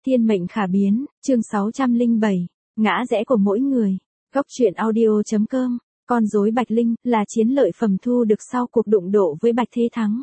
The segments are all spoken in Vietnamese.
Thiên mệnh khả biến, chương 607, ngã rẽ của mỗi người. Góc truyện audio.com, con rối Bạch Linh là chiến lợi phẩm thu được sau cuộc đụng độ với Bạch Thế Thắng.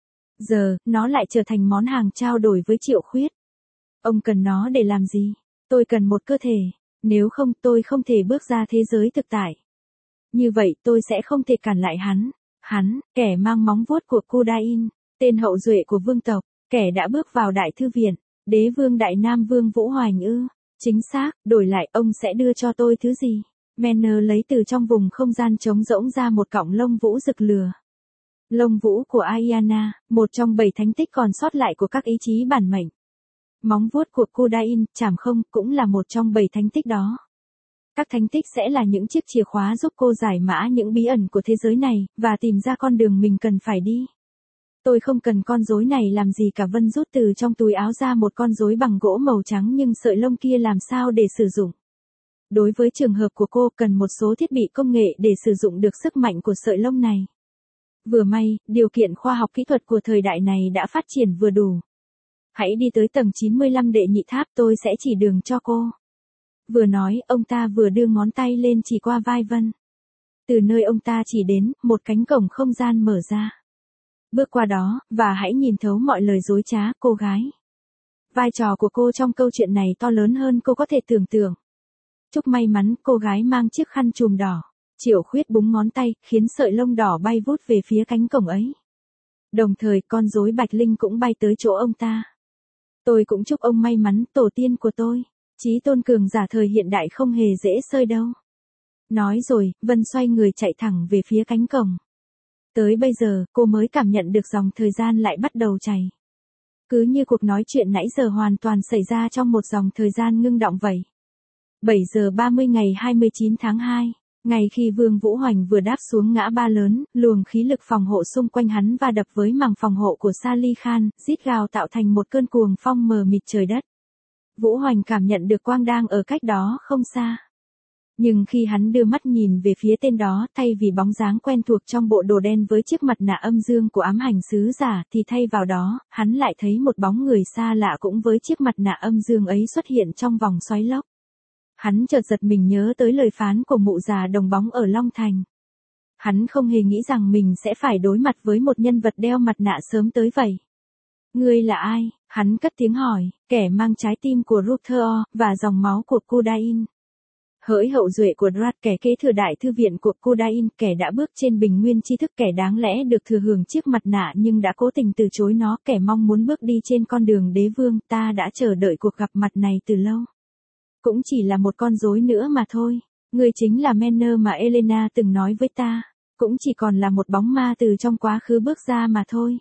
Giờ, nó lại trở thành món hàng trao đổi với Triệu Khuyết. Ông cần nó để làm gì? Tôi cần một cơ thể, nếu không tôi không thể bước ra thế giới thực tại. Như vậy tôi sẽ không thể cản lại hắn. Hắn, kẻ mang móng vuốt của Kudain, tên hậu duệ của vương tộc, kẻ đã bước vào đại thư viện, đế vương Đại Nam Vương Vũ Hoành ư? Chính xác, đổi lại ông sẽ đưa cho tôi thứ gì? Manner lấy từ trong vùng không gian trống rỗng ra một cọng lông vũ rực lửa. Lông vũ của Ayana, một trong 7 thánh tích còn sót lại của các ý chí bản mệnh. Móng vuốt của Kudain, chảm không, cũng là một trong 7 thánh tích đó. Các thánh tích sẽ là những chiếc chìa khóa giúp cô giải mã những bí ẩn của thế giới này, và tìm ra con đường mình cần phải đi. Tôi không cần con rối này làm gì cả. Vân rút từ trong túi áo ra một con rối bằng gỗ màu trắng, nhưng sợi lông kia làm sao để sử dụng? Đối với trường hợp của cô cần một số thiết bị công nghệ để sử dụng được sức mạnh của sợi lông này. Vừa may, điều kiện khoa học kỹ thuật của thời đại này đã phát triển vừa đủ. Hãy đi tới tầng 95 đệ nhị tháp, tôi sẽ chỉ đường cho cô. Vừa nói, ông ta vừa đưa ngón tay lên chỉ qua vai Vân. Từ nơi ông ta chỉ đến, một cánh cổng không gian mở ra. Bước qua đó, và hãy nhìn thấu mọi lời dối trá, cô gái. Vai trò của cô trong câu chuyện này to lớn hơn cô có thể tưởng tượng. Chúc may mắn, cô gái mang chiếc khăn trùm đỏ. Triệu Khuyết búng ngón tay, khiến sợi lông đỏ bay vút về phía cánh cổng ấy. Đồng thời, con rối Bạch Linh cũng bay tới chỗ ông ta. Tôi cũng chúc ông may mắn, tổ tiên của tôi. Chí tôn cường giả thời hiện đại không hề dễ xơi đâu. Nói rồi, Vân xoay người chạy thẳng về phía cánh cổng. Tới bây giờ, cô mới cảm nhận được dòng thời gian lại bắt đầu chảy. Cứ như cuộc nói chuyện nãy giờ hoàn toàn xảy ra trong một dòng thời gian ngưng đọng vậy. 7 giờ 30 ngày 29 tháng 2, ngày khi Vương Vũ Hoành vừa đáp xuống ngã ba lớn, luồng khí lực phòng hộ xung quanh hắn va đập với màng phòng hộ của Sally Khan, rít gào tạo thành một cơn cuồng phong mờ mịt trời đất. Vũ Hoành cảm nhận được quang đang ở cách đó không xa. Nhưng khi hắn đưa mắt nhìn về phía tên đó, thay vì bóng dáng quen thuộc trong bộ đồ đen với chiếc mặt nạ âm dương của ám hành sứ giả, thì thay vào đó, hắn lại thấy một bóng người xa lạ cũng với chiếc mặt nạ âm dương ấy xuất hiện trong vòng xoáy lốc. Hắn chợt giật mình nhớ tới lời phán của mụ già đồng bóng ở Long Thành. Hắn không hề nghĩ rằng mình sẽ phải đối mặt với một nhân vật đeo mặt nạ sớm tới vậy. Ngươi là ai? Hắn cất tiếng hỏi, kẻ mang trái tim của Ruther và dòng máu của Kudain. Hỡi hậu duệ của Drat, kẻ kế thừa đại thư viện của Kudain, kẻ đã bước trên bình nguyên tri thức, kẻ đáng lẽ được thừa hưởng chiếc mặt nạ nhưng đã cố tình từ chối nó, kẻ mong muốn bước đi trên con đường đế vương, ta đã chờ đợi cuộc gặp mặt này từ lâu. Cũng chỉ là một con rối nữa mà thôi. Ngươi chính là Manner mà Elena từng nói với ta. Cũng chỉ còn là một bóng ma từ trong quá khứ bước ra mà thôi.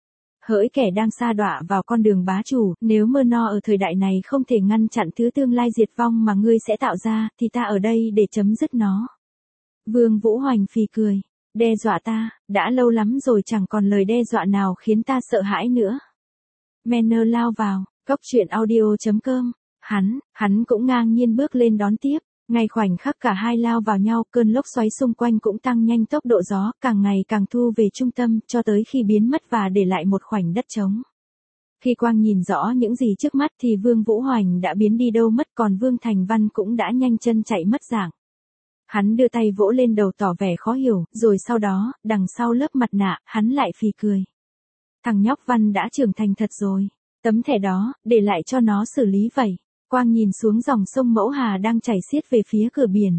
Hỡi kẻ đang sa đọa vào con đường bá chủ, nếu mơ no ở thời đại này không thể ngăn chặn thứ tương lai diệt vong mà ngươi sẽ tạo ra, thì ta ở đây để chấm dứt nó. Vương Vũ Hoành phì cười. Đe dọa ta, đã lâu lắm rồi chẳng còn lời đe dọa nào khiến ta sợ hãi nữa. Manner lao vào, góc truyện audio.com. Hắn cũng ngang nhiên bước lên đón tiếp. Ngay khoảnh khắc cả hai lao vào nhau, cơn lốc xoáy xung quanh cũng tăng nhanh tốc độ gió, càng ngày càng thu về trung tâm, cho tới khi biến mất và để lại một khoảnh đất trống. Khi Quang nhìn rõ những gì trước mắt thì Vương Vũ Hoành đã biến đi đâu mất, còn Vương Thành Văn cũng đã nhanh chân chạy mất dạng. Hắn đưa tay vỗ lên đầu tỏ vẻ khó hiểu, rồi sau đó, đằng sau lớp mặt nạ, hắn lại phì cười. Thằng nhóc Văn đã trưởng thành thật rồi. Tấm thẻ đó, để lại cho nó xử lý vậy. Quang nhìn xuống dòng sông Mẫu Hà đang chảy xiết về phía cửa biển.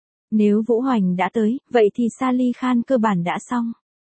Nếu Vũ Hoành đã tới, vậy thì Sally Khan cơ bản đã xong.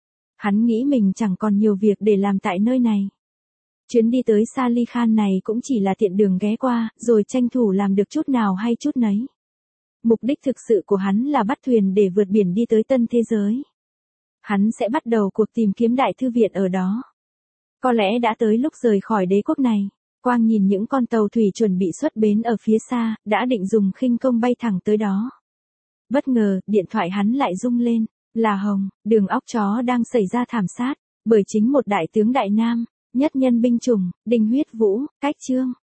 Hắn nghĩ mình chẳng còn nhiều việc để làm tại nơi này. Chuyến đi tới Sally Khan này cũng chỉ là tiện đường ghé qua, rồi tranh thủ làm được chút nào hay chút nấy. Mục đích thực sự của hắn là bắt thuyền để vượt biển đi tới tân thế giới. Hắn sẽ bắt đầu cuộc tìm kiếm đại thư viện ở đó. Có lẽ đã tới lúc rời khỏi đế quốc này. Quang nhìn những con tàu thủy chuẩn bị xuất bến ở phía xa, đã định dùng khinh công bay thẳng tới đó. Bất ngờ, điện thoại hắn lại rung lên, là Hồng, đường óc chó đang xảy ra thảm sát, bởi chính một đại tướng Đại Nam, nhất nhân binh chủng, Đinh Huyết Vũ, Cách Trương.